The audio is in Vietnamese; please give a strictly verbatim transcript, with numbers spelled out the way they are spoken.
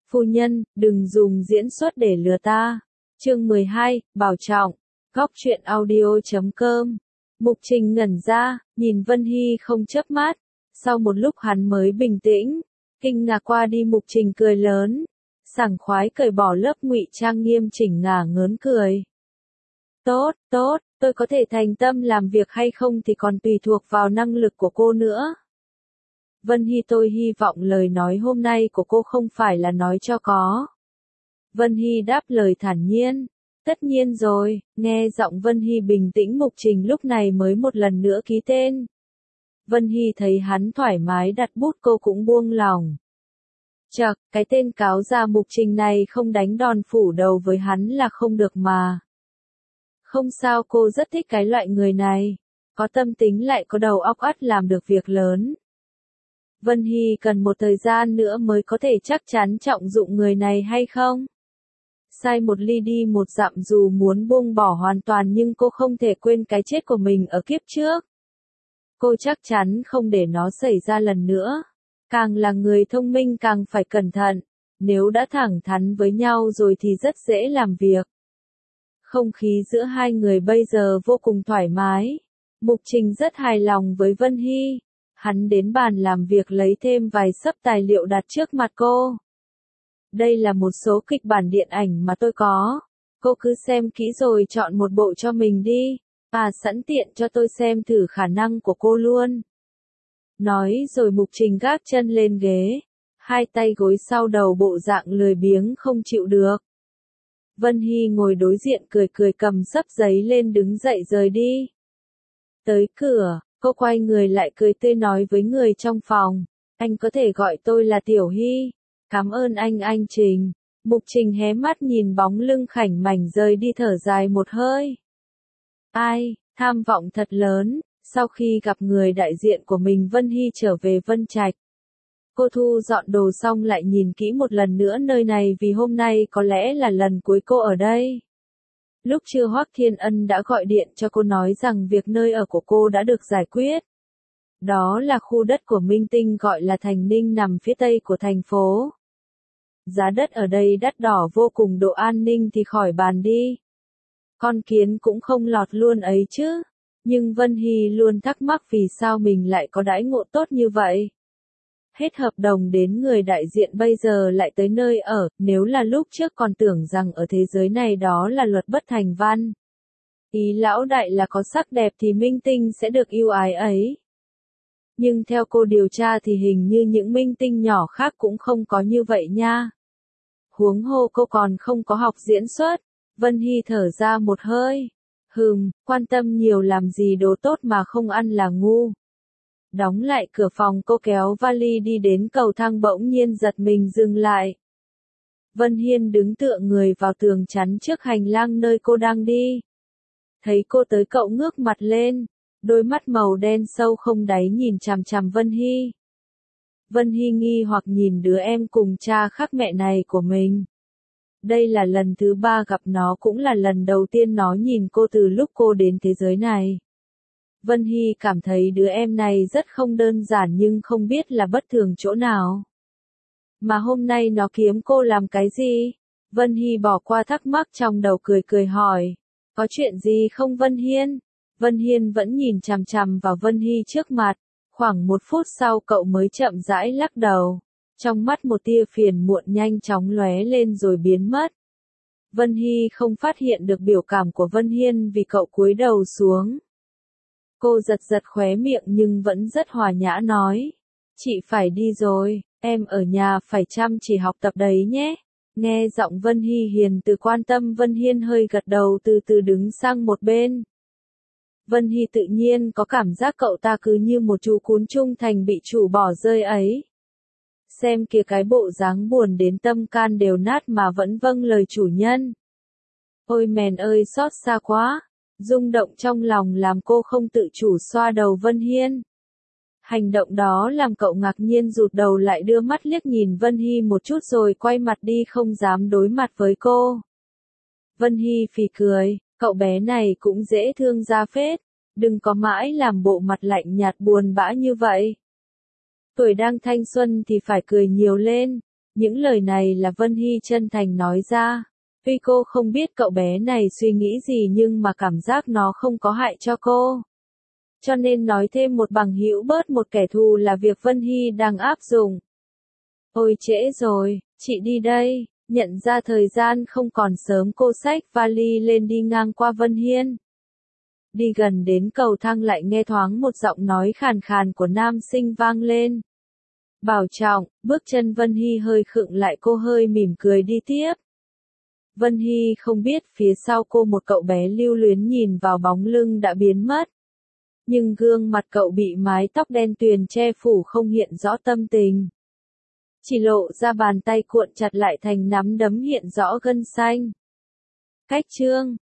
Phu nhân, đừng dùng diễn xuất để lừa ta. Chương mười hai, Bảo Trọng. Góc truyện audio chấm com. Mục Trình ngẩn ra, nhìn Vân Hy không chớp mắt. Sau một lúc hắn mới bình tĩnh, kinh ngạc qua đi. Mục Trình cười lớn, sảng khoái cởi bỏ lớp ngụy trang nghiêm chỉnh ngả ngớn cười. Tốt, tốt, tôi có thể thành tâm làm việc hay không thì còn tùy thuộc vào năng lực của cô nữa. Vân Hy, tôi hy vọng lời nói hôm nay của cô không phải là nói cho có. Vân Hy đáp lời thản nhiên. Tất nhiên rồi, nghe giọng Vân Hy bình tĩnh. Mục Trình lúc này mới một lần nữa ký tên. Vân Hy thấy hắn thoải mái đặt bút, cô cũng buông lòng. Chậc, cái tên cáo già Mục Trình này không đánh đòn phủ đầu với hắn là không được mà. Không sao, cô rất thích cái loại người này. Có tâm tính lại có đầu óc, ắt làm được việc lớn. Vân Hy cần một thời gian nữa mới có thể chắc chắn trọng dụng người này hay không. Sai một ly đi một dặm, dù muốn buông bỏ hoàn toàn nhưng cô không thể quên cái chết của mình ở kiếp trước. Cô chắc chắn không để nó xảy ra lần nữa. Càng là người thông minh càng phải cẩn thận. Nếu đã thẳng thắn với nhau rồi thì rất dễ làm việc. Không khí giữa hai người bây giờ vô cùng thoải mái. Mục Trình rất hài lòng với Vân Hy. Hắn đến bàn làm việc lấy thêm vài xấp tài liệu đặt trước mặt cô. Đây là một số kịch bản điện ảnh mà tôi có. Cô cứ xem kỹ rồi chọn một bộ cho mình đi. À, sẵn tiện cho tôi xem thử khả năng của cô luôn. Nói rồi Mục Trình gác chân lên ghế. Hai tay gối sau đầu, bộ dạng lười biếng không chịu được. Vân Hy ngồi đối diện cười cười, cầm xấp giấy lên đứng dậy rời đi. Tới cửa, cô quay người lại cười tươi nói với người trong phòng. Anh có thể gọi tôi là Tiểu Hy. Cảm ơn anh anh Trình. Mục Trình hé mắt nhìn bóng lưng khảnh mảnh rời đi, thở dài một hơi. Ai, tham vọng thật lớn. Sau khi gặp người đại diện của mình, Vân Hy trở về Vân Trạch. Cô thu dọn đồ xong lại nhìn kỹ một lần nữa nơi này, vì hôm nay có lẽ là lần cuối cô ở đây. Lúc trưa Hoắc Thiên Ân đã gọi điện cho cô nói rằng việc nơi ở của cô đã được giải quyết. Đó là khu đất của Minh Tinh gọi là Thành Ninh, nằm phía tây của thành phố. Giá đất ở đây đắt đỏ vô cùng, độ an ninh thì khỏi bàn đi. Con kiến cũng không lọt luôn ấy chứ. Nhưng Vân Hy luôn thắc mắc vì sao mình lại có đãi ngộ tốt như vậy. Hết hợp đồng đến người đại diện bây giờ lại tới nơi ở, nếu là lúc trước còn tưởng rằng ở thế giới này đó là luật bất thành văn. Ý lão đại là có sắc đẹp thì minh tinh sẽ được ưu ái ấy. Nhưng theo cô điều tra thì hình như những minh tinh nhỏ khác cũng không có như vậy nha. Huống hồ cô còn không có học diễn xuất. Vân Hy thở ra một hơi. Hừm, quan tâm nhiều làm gì, đồ tốt mà không ăn là ngu. Đóng lại cửa phòng, cô kéo vali đi đến cầu thang, bỗng nhiên giật mình dừng lại. Vân Hiên đứng tựa người vào tường chắn trước hành lang nơi cô đang đi. Thấy cô tới, cậu ngước mặt lên, đôi mắt màu đen sâu không đáy nhìn chằm chằm Vân Hy. Vân Hy nghi hoặc nhìn đứa em cùng cha khác mẹ này của mình. Đây là lần thứ ba gặp nó, cũng là lần đầu tiên nó nhìn cô từ lúc cô đến thế giới này. Vân Hy cảm thấy đứa em này rất không đơn giản, nhưng không biết là bất thường chỗ nào. Mà hôm nay nó kiếm cô làm cái gì? Vân Hy bỏ qua thắc mắc trong đầu, cười cười hỏi. Có chuyện gì không Vân Hiên? Vân Hiên vẫn nhìn chằm chằm vào Vân Hy trước mặt. Khoảng một phút sau cậu mới chậm rãi lắc đầu. Trong mắt một tia phiền muộn nhanh chóng lóe lên rồi biến mất. Vân Hy không phát hiện được biểu cảm của Vân Hiên vì cậu cúi đầu xuống. Cô giật giật khóe miệng nhưng vẫn rất hòa nhã nói. Chị phải đi rồi, em ở nhà phải chăm chỉ học tập đấy nhé. Nghe giọng Vân Hy hiền từ quan tâm, Vân Hiên hơi gật đầu, từ từ đứng sang một bên. Vân Hy tự nhiên có cảm giác cậu ta cứ như một chú cún trung thành bị chủ bỏ rơi ấy. Xem kìa, cái bộ dáng buồn đến tâm can đều nát mà vẫn vâng lời chủ nhân. Ôi mèn ơi, xót xa quá. Rung động trong lòng làm cô không tự chủ xoa đầu Vân Hiên. Hành động đó làm cậu ngạc nhiên rụt đầu lại, đưa mắt liếc nhìn Vân Hy một chút rồi quay mặt đi, không dám đối mặt với cô. Vân Hy phì cười, cậu bé này cũng dễ thương ra phết, đừng có mãi làm bộ mặt lạnh nhạt buồn bã như vậy. Tuổi đang thanh xuân thì phải cười nhiều lên, Những lời này là Vân Hy chân thành nói ra. Tuy cô không biết cậu bé này suy nghĩ gì nhưng mà cảm giác nó không có hại cho cô. Cho nên nói thêm một bằng hữu bớt một kẻ thù là việc Vân Hy đang áp dụng. Ôi trễ rồi, chị đi đây. Nhận ra thời gian không còn sớm cô xách vali lên đi ngang qua Vân Hiên. Đi gần đến cầu thang lại nghe thoáng một giọng nói khàn khàn của nam sinh vang lên. Bảo trọng, bước chân Vân Hy hơi khựng lại, cô hơi mỉm cười đi tiếp. Vân Hy không biết phía sau cô một cậu bé lưu luyến nhìn vào bóng lưng đã biến mất. Nhưng gương mặt cậu bị mái tóc đen tuyền che phủ không hiện rõ tâm tình. Chỉ lộ ra bàn tay cuộn chặt lại thành nắm đấm hiện rõ gân xanh. Cách chương